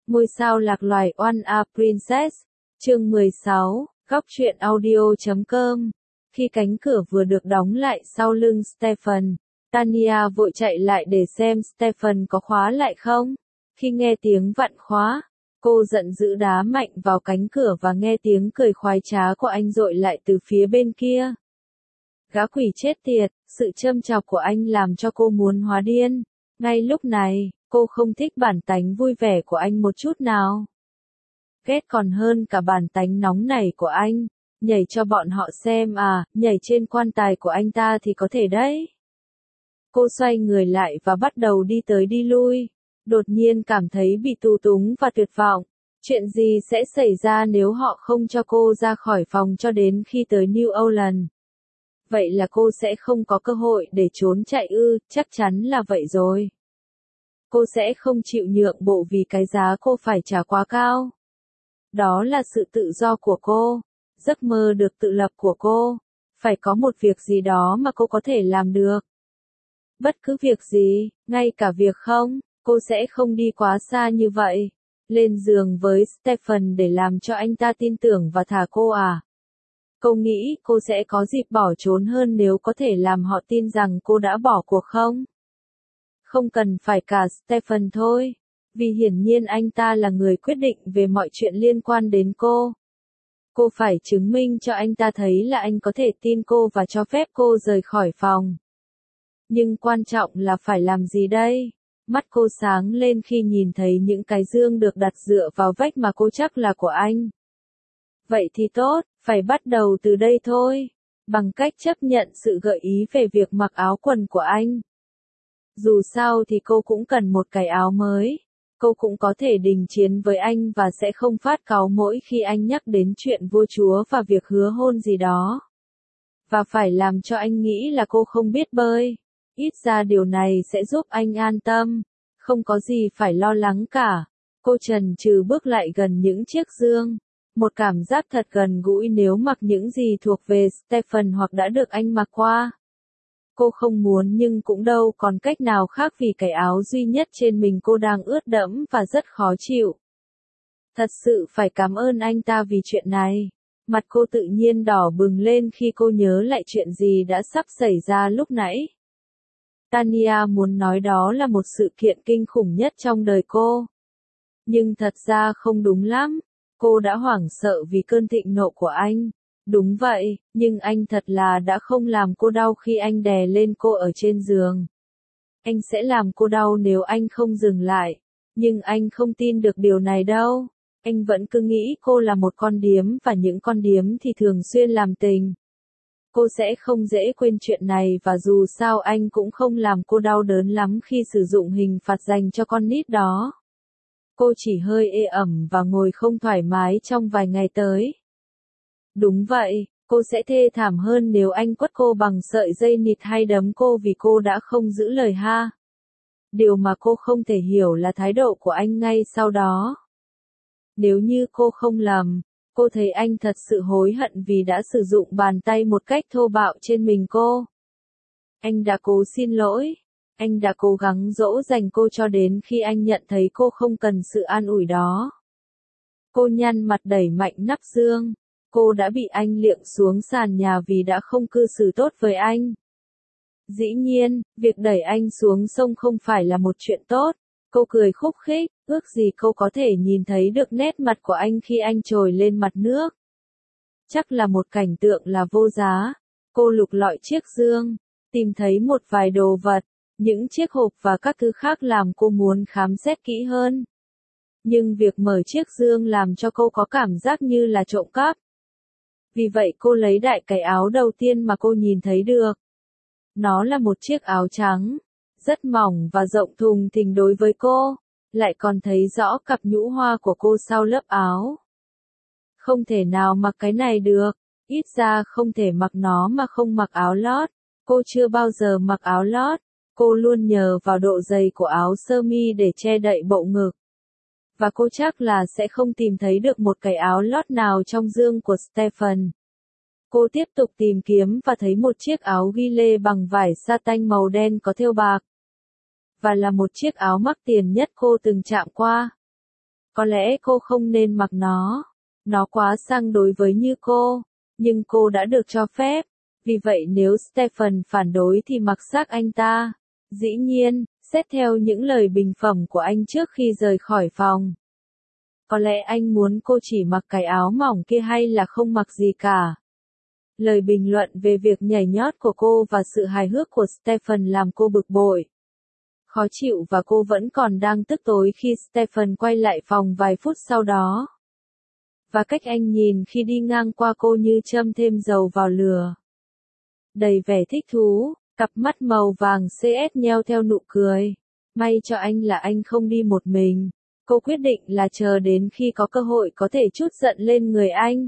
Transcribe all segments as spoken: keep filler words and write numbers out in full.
Ngôi sao lạc loài One a Princess, chương mười sáu, góc truyện audio chấm com. Khi cánh cửa vừa được đóng lại sau lưng Stephen, Tanya vội chạy lại để xem Stephen có khóa lại không. Khi nghe tiếng vặn khóa, cô giận dữ đá mạnh vào cánh cửa và nghe tiếng cười khoái trá của anh dội lại từ phía bên kia. Gã quỷ chết tiệt, sự châm chọc của anh làm cho cô muốn hóa điên. Ngay lúc này, cô không thích bản tánh vui vẻ của anh một chút nào. Ghét còn hơn cả bản tánh nóng nảy của anh. Nhảy cho bọn họ xem à, nhảy trên quan tài của anh ta thì có thể đấy. Cô xoay người lại và bắt đầu đi tới đi lui. Đột nhiên cảm thấy bị tù túng và tuyệt vọng. Chuyện gì sẽ xảy ra nếu họ không cho cô ra khỏi phòng cho đến khi tới New Orleans? Vậy là cô sẽ không có cơ hội để trốn chạy ư, chắc chắn là vậy rồi. Cô sẽ không chịu nhượng bộ vì cái giá cô phải trả quá cao. Đó là sự tự do của cô, giấc mơ được tự lập của cô. Phải có một việc gì đó mà cô có thể làm được. Bất cứ việc gì, ngay cả việc không, cô sẽ không đi quá xa như vậy. Lên giường với Stephen để làm cho anh ta tin tưởng và thả cô à? Cô nghĩ cô sẽ có dịp bỏ trốn hơn nếu có thể làm họ tin rằng cô đã bỏ cuộc không? Không cần phải cả Stephen thôi, vì hiển nhiên anh ta là người quyết định về mọi chuyện liên quan đến cô. Cô phải chứng minh cho anh ta thấy là anh có thể tin cô và cho phép cô rời khỏi phòng. Nhưng quan trọng là phải làm gì đây? Mắt cô sáng lên khi nhìn thấy những cái dương được đặt dựa vào vách mà cô chắc là của anh. Vậy thì tốt, phải bắt đầu từ đây thôi, bằng cách chấp nhận sự gợi ý về việc mặc áo quần của anh. Dù sao thì cô cũng cần một cái áo mới. Cô cũng có thể đình chiến với anh và sẽ không phát cáu mỗi khi anh nhắc đến chuyện vua chúa và việc hứa hôn gì đó. Và phải làm cho anh nghĩ là cô không biết bơi. Ít ra điều này sẽ giúp anh an tâm. Không có gì phải lo lắng cả. Cô chần chừ bước lại gần những chiếc dương. Một cảm giác thật gần gũi nếu mặc những gì thuộc về Stephen hoặc đã được anh mặc qua. Cô không muốn nhưng cũng đâu còn cách nào khác vì cái áo duy nhất trên mình cô đang ướt đẫm và rất khó chịu. Thật sự phải cảm ơn anh ta vì chuyện này. Mặt cô tự nhiên đỏ bừng lên khi cô nhớ lại chuyện gì đã sắp xảy ra lúc nãy. Tanya muốn nói đó là một sự kiện kinh khủng nhất trong đời cô. Nhưng thật ra không đúng lắm. Cô đã hoảng sợ vì cơn thịnh nộ của anh. Đúng vậy, nhưng anh thật là đã không làm cô đau khi anh đè lên cô ở trên giường. Anh sẽ làm cô đau nếu anh không dừng lại. Nhưng anh không tin được điều này đâu. Anh vẫn cứ nghĩ cô là một con điếm và những con điếm thì thường xuyên làm tình. Cô sẽ không dễ quên chuyện này và dù sao anh cũng không làm cô đau đớn lắm khi sử dụng hình phạt dành cho con nít đó. Cô chỉ hơi ê ẩm và ngồi không thoải mái trong vài ngày tới. Đúng vậy, cô sẽ thê thảm hơn nếu anh quất cô bằng sợi dây nịt hay đấm cô vì cô đã không giữ lời ha. Điều mà cô không thể hiểu là thái độ của anh ngay sau đó. Nếu như cô không lầm, cô thấy anh thật sự hối hận vì đã sử dụng bàn tay một cách thô bạo trên mình cô. Anh đã cố xin lỗi. Anh đã cố gắng dỗ dành cô cho đến khi anh nhận thấy cô không cần sự an ủi đó. Cô nhăn mặt đẩy mạnh nắp dương. Cô đã bị anh liệng xuống sàn nhà vì đã không cư xử tốt với anh. Dĩ nhiên, việc đẩy anh xuống sông không phải là một chuyện tốt. Cô cười khúc khích, ước gì cô có thể nhìn thấy được nét mặt của anh khi anh trồi lên mặt nước. Chắc là một cảnh tượng là vô giá. Cô lục lọi chiếc dương, tìm thấy một vài đồ vật, những chiếc hộp và các thứ khác làm cô muốn khám xét kỹ hơn. Nhưng việc mở chiếc dương làm cho cô có cảm giác như là trộm cắp. Vì vậy cô lấy đại cái áo đầu tiên mà cô nhìn thấy được. Nó là một chiếc áo trắng, rất mỏng và rộng thùng thình đối với cô, lại còn thấy rõ cặp nhũ hoa của cô sau lớp áo. Không thể nào mặc cái này được, ít ra không thể mặc nó mà không mặc áo lót. Cô chưa bao giờ mặc áo lót, cô luôn nhờ vào độ dày của áo sơ mi để che đậy bộ ngực. Và cô chắc là sẽ không tìm thấy được một cái áo lót nào trong dương của Stephen. Cô tiếp tục tìm kiếm và thấy một chiếc áo ghi lê bằng vải sa-tanh màu đen có thêu bạc. Và là một chiếc áo mắc tiền nhất cô từng chạm qua. Có lẽ cô không nên mặc nó. Nó quá sang đối với như cô. Nhưng cô đã được cho phép. Vì vậy nếu Stephen phản đối thì mặc xác anh ta. Dĩ nhiên, xét theo những lời bình phẩm của anh trước khi rời khỏi phòng. Có lẽ anh muốn cô chỉ mặc cái áo mỏng kia hay là không mặc gì cả. Lời bình luận về việc nhảy nhót của cô và sự hài hước của Stephen làm cô bực bội. Khó chịu và cô vẫn còn đang tức tối khi Stephen quay lại phòng vài phút sau đó. Và cách anh nhìn khi đi ngang qua cô như châm thêm dầu vào lửa. Đầy vẻ thích thú, cặp mắt màu vàng xê ét nheo theo nụ cười. May cho anh là anh không đi một mình. Cô quyết định là chờ đến khi có cơ hội có thể trút giận lên người anh.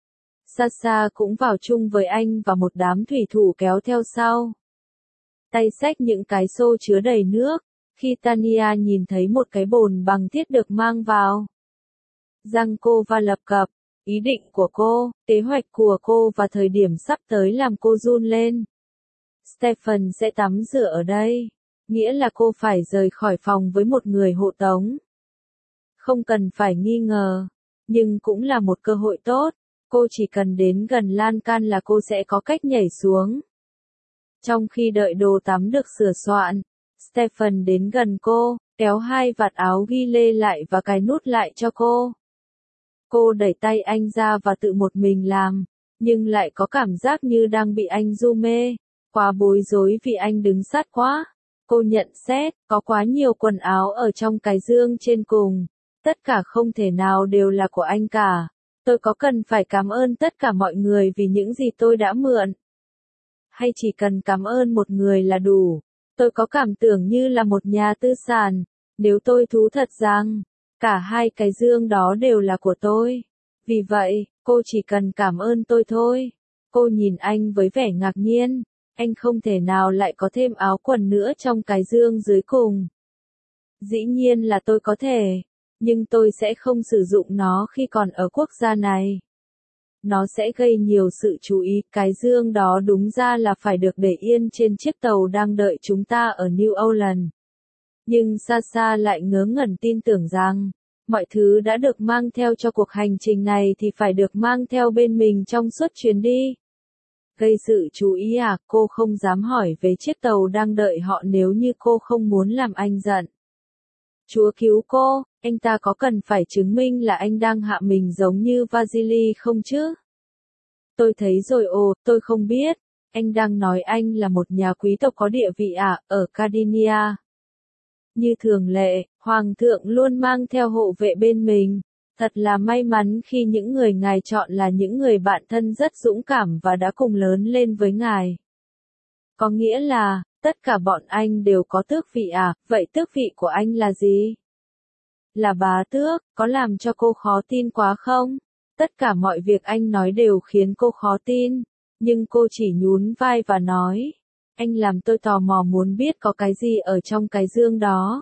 Sasha cũng vào chung với anh và một đám thủy thủ kéo theo sau. Tay xách những cái xô chứa đầy nước, khi Tanya nhìn thấy một cái bồn bằng thiết được mang vào. Răng cô và lập cập, ý định của cô, kế hoạch của cô và thời điểm sắp tới làm cô run lên. Stephen sẽ tắm rửa ở đây, nghĩa là cô phải rời khỏi phòng với một người hộ tống. Không cần phải nghi ngờ, nhưng cũng là một cơ hội tốt, cô chỉ cần đến gần lan can là cô sẽ có cách nhảy xuống. Trong khi đợi đồ tắm được sửa soạn, Stephen đến gần cô, kéo hai vạt áo ghi lê lại và cài nút lại cho cô. Cô đẩy tay anh ra và tự một mình làm, nhưng lại có cảm giác như đang bị anh du mê, quá bối rối vì anh đứng sát quá. Cô nhận xét, có quá nhiều quần áo ở trong cái dương trên cùng, tất cả không thể nào đều là của anh cả. Tôi có cần phải cảm ơn tất cả mọi người vì những gì tôi đã mượn? Hay chỉ cần cảm ơn một người là đủ? Tôi có cảm tưởng như là một nhà tư sản, nếu tôi thú thật rằng, cả hai cái dương đó đều là của tôi. Vì vậy, cô chỉ cần cảm ơn tôi thôi. Cô nhìn anh với vẻ ngạc nhiên, anh không thể nào lại có thêm áo quần nữa trong cái dương dưới cùng. Dĩ nhiên là tôi có thể, nhưng tôi sẽ không sử dụng nó khi còn ở quốc gia này. Nó sẽ gây nhiều sự chú ý, cái dương đó đúng ra là phải được để yên trên chiếc tàu đang đợi chúng ta ở New Orleans. Nhưng Sasha lại ngớ ngẩn tin tưởng rằng, mọi thứ đã được mang theo cho cuộc hành trình này thì phải được mang theo bên mình trong suốt chuyến đi. Gây sự chú ý à, cô không dám hỏi về chiếc tàu đang đợi họ nếu như cô không muốn làm anh giận. Chúa cứu cô, anh ta có cần phải chứng minh là anh đang hạ mình giống như Vasily không chứ? Tôi thấy rồi ồ, tôi không biết, anh đang nói anh là một nhà quý tộc có địa vị à, ở Cardinia. Như thường lệ, Hoàng thượng luôn mang theo hộ vệ bên mình. Thật là may mắn khi những người ngài chọn là những người bạn thân rất dũng cảm và đã cùng lớn lên với ngài. Có nghĩa là, tất cả bọn anh đều có tước vị à, vậy tước vị của anh là gì? Là bá tước, có làm cho cô khó tin quá không? Tất cả mọi việc anh nói đều khiến cô khó tin, nhưng cô chỉ nhún vai và nói, anh làm tôi tò mò muốn biết có cái gì ở trong cái dương đó.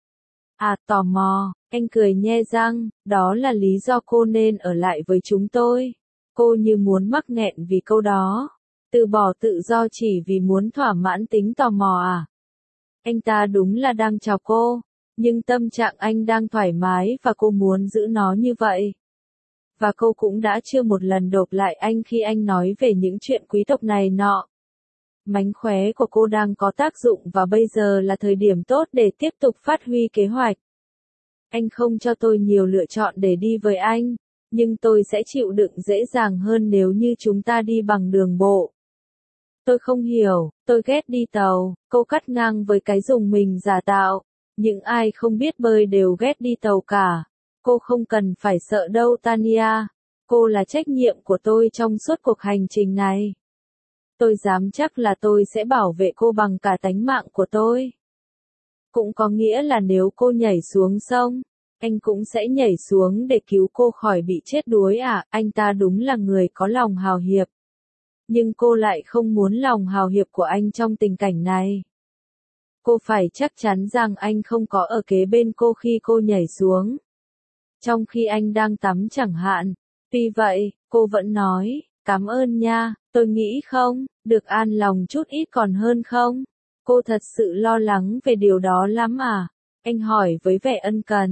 À, tò mò, anh cười nhe răng, đó là lý do cô nên ở lại với chúng tôi. Cô như muốn mắc nghẹn vì câu đó. Từ bỏ tự do chỉ vì muốn thỏa mãn tính tò mò à? Anh ta đúng là đang chào cô, nhưng tâm trạng anh đang thoải mái và cô muốn giữ nó như vậy. Và cô cũng đã chưa một lần đột lại anh khi anh nói về những chuyện quý tộc này nọ. Mánh khóe của cô đang có tác dụng và bây giờ là thời điểm tốt để tiếp tục phát huy kế hoạch. Anh không cho tôi nhiều lựa chọn để đi với anh, nhưng tôi sẽ chịu đựng dễ dàng hơn nếu như chúng ta đi bằng đường bộ. Tôi không hiểu, tôi ghét đi tàu, cô cắt ngang với cái dùng mình giả tạo. Những ai không biết bơi đều ghét đi tàu cả. Cô không cần phải sợ đâu Tanya. Cô là trách nhiệm của tôi trong suốt cuộc hành trình này. Tôi dám chắc là tôi sẽ bảo vệ cô bằng cả tánh mạng của tôi. Cũng có nghĩa là nếu cô nhảy xuống sông, anh cũng sẽ nhảy xuống để cứu cô khỏi bị chết đuối à, anh ta đúng là người có lòng hào hiệp. Nhưng cô lại không muốn lòng hào hiệp của anh trong tình cảnh này. Cô phải chắc chắn rằng anh không có ở kế bên cô khi cô nhảy xuống. Trong khi anh đang tắm chẳng hạn. Tuy vậy, cô vẫn nói, cảm ơn nha, tôi nghĩ không, được an lòng chút ít còn hơn không? Cô thật sự lo lắng về điều đó lắm à? Anh hỏi với vẻ ân cần.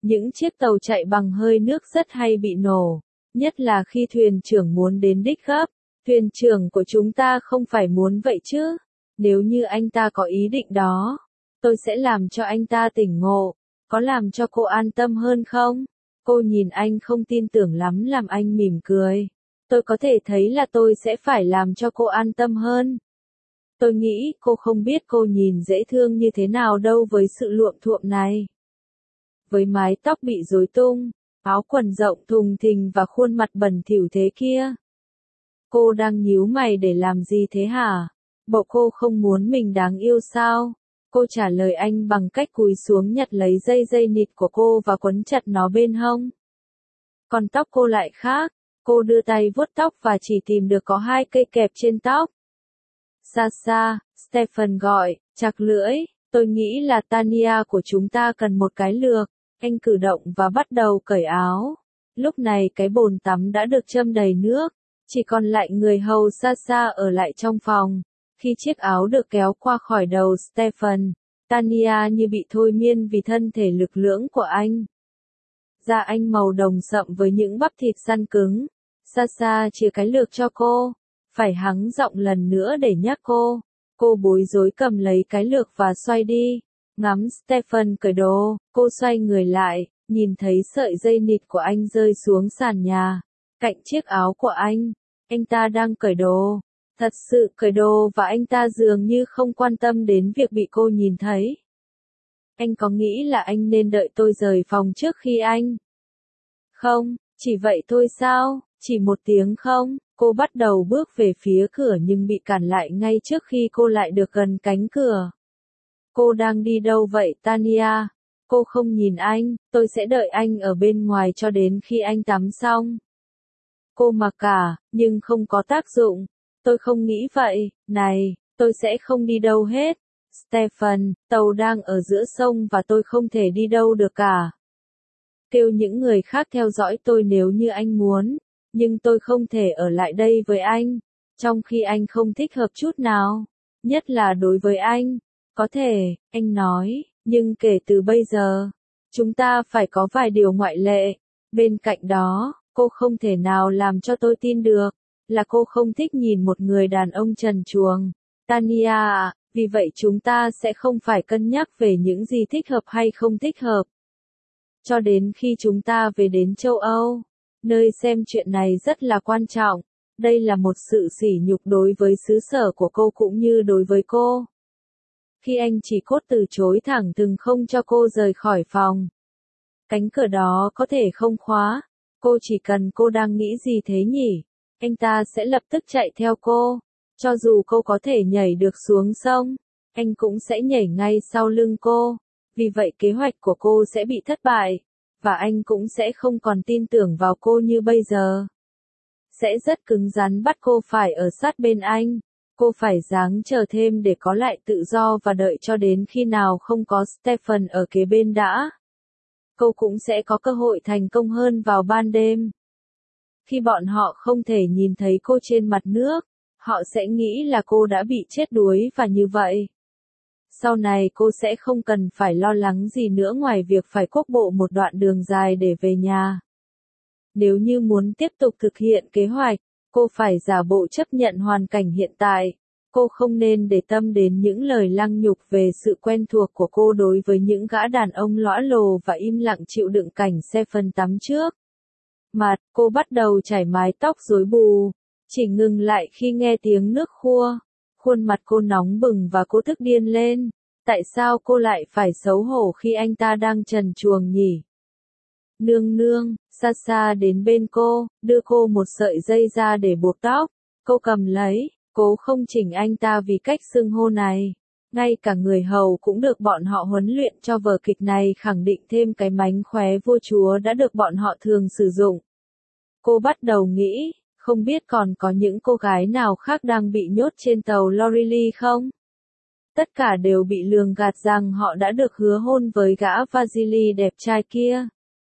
Những chiếc tàu chạy bằng hơi nước rất hay bị nổ, nhất là khi thuyền trưởng muốn đến đích gấp. Thuyền trưởng của chúng ta không phải muốn vậy chứ? Nếu như anh ta có ý định đó, tôi sẽ làm cho anh ta tỉnh ngộ. Có làm cho cô an tâm hơn không? Cô nhìn anh không tin tưởng lắm làm anh mỉm cười. Tôi có thể thấy là tôi sẽ phải làm cho cô an tâm hơn. Tôi nghĩ cô không biết cô nhìn dễ thương như thế nào đâu với sự luộm thuộm này. Với mái tóc bị rối tung, áo quần rộng thùng thình và khuôn mặt bẩn thỉu thế kia. Cô đang nhíu mày để làm gì thế hả? Bộ cô không muốn mình đáng yêu sao? Cô trả lời anh bằng cách cúi xuống nhặt lấy dây dây nịt của cô và quấn chặt nó bên hông. Còn tóc cô lại khác. Cô đưa tay vuốt tóc và chỉ tìm được có hai cây kẹp trên tóc. Xa xa, Stephen gọi, chặt lưỡi, tôi nghĩ là Tanya của chúng ta cần một cái lược. Anh cử động và bắt đầu cởi áo. Lúc này cái bồn tắm đã được châm đầy nước, chỉ còn lại người hầu xa xa ở lại trong phòng. Khi chiếc áo được kéo qua khỏi đầu Stephen, Tanya như bị thôi miên vì thân thể lực lưỡng của anh. Da anh màu đồng sậm với những bắp thịt săn cứng. Xa xa chia cái lược cho cô, phải hắng giọng lần nữa để nhắc cô. Cô bối rối cầm lấy cái lược và xoay đi. Ngắm Stephen cởi đồ, cô xoay người lại, nhìn thấy sợi dây nịt của anh rơi xuống sàn nhà, cạnh chiếc áo của anh. Anh ta đang cởi đồ, thật sự cởi đồ và anh ta dường như không quan tâm đến việc bị cô nhìn thấy. Anh có nghĩ là anh nên đợi tôi rời phòng trước khi anh? Không, chỉ vậy thôi sao, chỉ một tiếng không? Cô bắt đầu bước về phía cửa nhưng bị cản lại ngay trước khi cô lại được gần cánh cửa. Cô đang đi đâu vậy Tanya? Cô không nhìn anh, tôi sẽ đợi anh ở bên ngoài cho đến khi anh tắm xong. Cô mặc cả, nhưng không có tác dụng. Tôi không nghĩ vậy, này, tôi sẽ không đi đâu hết. Stephen, tàu đang ở giữa sông và tôi không thể đi đâu được cả. Kêu những người khác theo dõi tôi nếu như anh muốn, nhưng tôi không thể ở lại đây với anh, trong khi anh không thích hợp chút nào, nhất là đối với anh. Có thể, anh nói, nhưng kể từ bây giờ, chúng ta phải có vài điều ngoại lệ. Bên cạnh đó, cô không thể nào làm cho tôi tin được, là cô không thích nhìn một người đàn ông trần truồng. Tanya à, vì vậy chúng ta sẽ không phải cân nhắc về những gì thích hợp hay không thích hợp. Cho đến khi chúng ta về đến châu Âu, nơi xem chuyện này rất là quan trọng. Đây là một sự sỉ nhục đối với xứ sở của cô cũng như đối với cô. Khi anh chỉ cốt từ chối thẳng thừng không cho cô rời khỏi phòng. Cánh cửa đó có thể không khóa. Cô chỉ cần cô đang nghĩ gì thế nhỉ? Anh ta sẽ lập tức chạy theo cô. Cho dù cô có thể nhảy được xuống sông, anh cũng sẽ nhảy ngay sau lưng cô. Vì vậy kế hoạch của cô sẽ bị thất bại, và anh cũng sẽ không còn tin tưởng vào cô như bây giờ. Sẽ rất cứng rắn bắt cô phải ở sát bên anh. Cô phải ráng chờ thêm để có lại tự do và đợi cho đến khi nào không có Stephen ở kế bên đã. Cô cũng sẽ có cơ hội thành công hơn vào ban đêm. Khi bọn họ không thể nhìn thấy cô trên mặt nước, họ sẽ nghĩ là cô đã bị chết đuối và như vậy. Sau này cô sẽ không cần phải lo lắng gì nữa ngoài việc phải cuốc bộ một đoạn đường dài để về nhà. Nếu như muốn tiếp tục thực hiện kế hoạch, cô phải giả bộ chấp nhận hoàn cảnh hiện tại. Cô không nên để tâm đến những lời lăng nhục về sự quen thuộc của cô đối với những gã đàn ông lõa lồ và im lặng chịu đựng cảnh xe phân tắm trước. Mặt, cô bắt đầu chải mái tóc rối bù, chỉ ngừng lại khi nghe tiếng nước khua. Khuôn mặt cô nóng bừng và cô tức điên lên. Tại sao cô lại phải xấu hổ khi anh ta đang trần truồng nhỉ? Nương nương, xa xa đến bên cô, đưa cô một sợi dây ra để buộc tóc. Cô cầm lấy, cố không chỉnh anh ta vì cách xưng hô này. Ngay cả người hầu cũng được bọn họ huấn luyện cho vở kịch này khẳng định thêm cái mánh khóe vua chúa đã được bọn họ thường sử dụng. Cô bắt đầu nghĩ, không biết còn có những cô gái nào khác đang bị nhốt trên tàu Loreley không? Tất cả đều bị lường gạt rằng họ đã được hứa hôn với gã Vasily đẹp trai kia.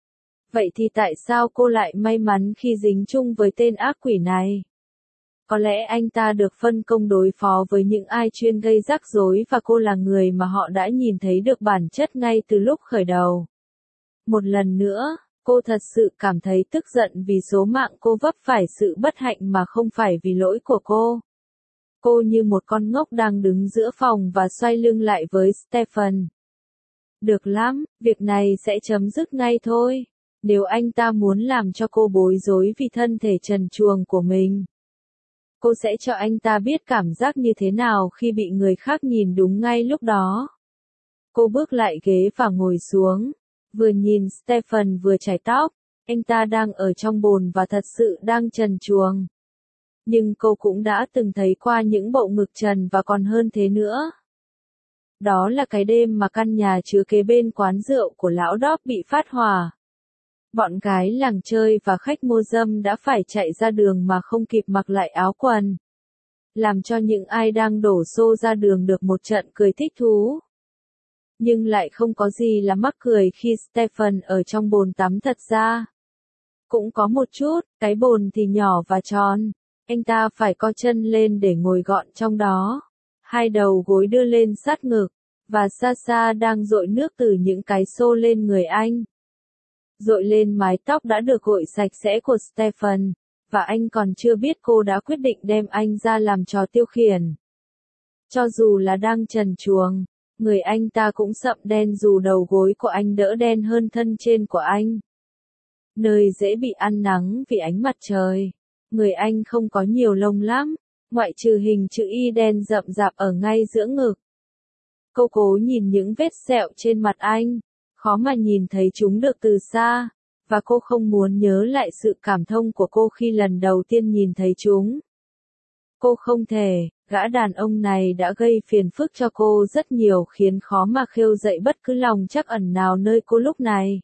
Vậy thì tại sao cô lại may mắn khi dính chung với tên ác quỷ này? Có lẽ anh ta được phân công đối phó với những ai chuyên gây rắc rối và cô là người mà họ đã nhìn thấy được bản chất ngay từ lúc khởi đầu. Một lần nữa, cô thật sự cảm thấy tức giận vì số mạng cô vấp phải sự bất hạnh mà không phải vì lỗi của cô. Cô như một con ngốc đang đứng giữa phòng và xoay lưng lại với Stephen. Được lắm, việc này sẽ chấm dứt ngay thôi. Nếu anh ta muốn làm cho cô bối rối vì thân thể trần truồng của mình, cô sẽ cho anh ta biết cảm giác như thế nào khi bị người khác nhìn đúng ngay lúc đó. Cô bước lại ghế và ngồi xuống. Vừa nhìn Stephen vừa chải tóc, anh ta đang ở trong bồn và thật sự đang trần truồng. Nhưng cô cũng đã từng thấy qua những bộ ngực trần và còn hơn thế nữa. Đó là cái đêm mà căn nhà chứa kế bên quán rượu của lão Đóp bị phát hỏa. Bọn gái làng chơi và khách mua dâm đã phải chạy ra đường mà không kịp mặc lại áo quần. Làm cho những ai đang đổ xô ra đường được một trận cười thích thú. Nhưng lại không có gì là mắc cười khi Stephen ở trong bồn tắm thật ra. Cũng có một chút, cái bồn thì nhỏ và tròn. Anh ta phải co chân lên để ngồi gọn trong đó. Hai đầu gối đưa lên sát ngực. Và xa xa đang dội nước từ những cái xô lên người anh. Dội lên mái tóc đã được gội sạch sẽ của Stephen. Và anh còn chưa biết cô đã quyết định đem anh ra làm trò tiêu khiển. Cho dù là đang trần truồng, người anh ta cũng sậm đen dù đầu gối của anh đỡ đen hơn thân trên của anh. Nơi dễ bị ăn nắng vì ánh mặt trời. Người anh không có nhiều lông lắm, ngoại trừ hình chữ Y đen rậm rạp ở ngay giữa ngực. Cô cố nhìn những vết sẹo trên mặt anh, khó mà nhìn thấy chúng được từ xa, và cô không muốn nhớ lại sự cảm thông của cô khi lần đầu tiên nhìn thấy chúng. Cô không thể, gã đàn ông này đã gây phiền phức cho cô rất nhiều khiến khó mà khêu dậy bất cứ lòng trắc ẩn nào nơi cô lúc này.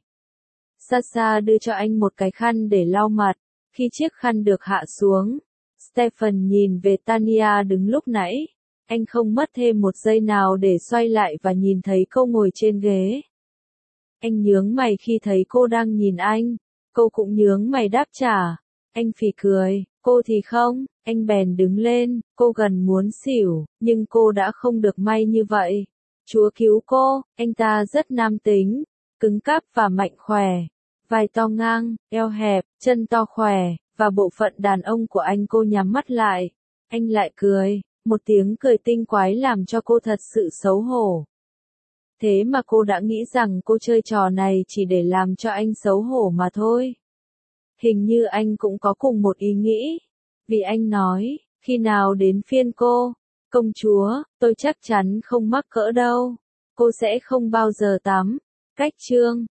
Sasha đưa cho anh một cái khăn để lau mặt, khi chiếc khăn được hạ xuống. Stephen nhìn về Tanya đứng lúc nãy. Anh không mất thêm một giây nào để xoay lại và nhìn thấy cô ngồi trên ghế. Anh nhướng mày khi thấy cô đang nhìn anh. Cô cũng nhướng mày đáp trả. Anh phì cười, cô thì không. Anh bèn đứng lên, cô gần muốn xỉu, nhưng cô đã không được may như vậy. Chúa cứu cô, anh ta rất nam tính, cứng cáp và mạnh khỏe. Vai to ngang, eo hẹp, chân to khỏe, và bộ phận đàn ông của anh. Cô nhắm mắt lại. Anh lại cười. Một tiếng cười tinh quái làm cho cô thật sự xấu hổ. Thế mà cô đã nghĩ rằng cô chơi trò này chỉ để làm cho anh xấu hổ mà thôi. Hình như anh cũng có cùng một ý nghĩ. Vì anh nói, khi nào đến phiên cô, công chúa, tôi chắc chắn không mắc cỡ đâu. Cô sẽ không bao giờ tắm. Cách chương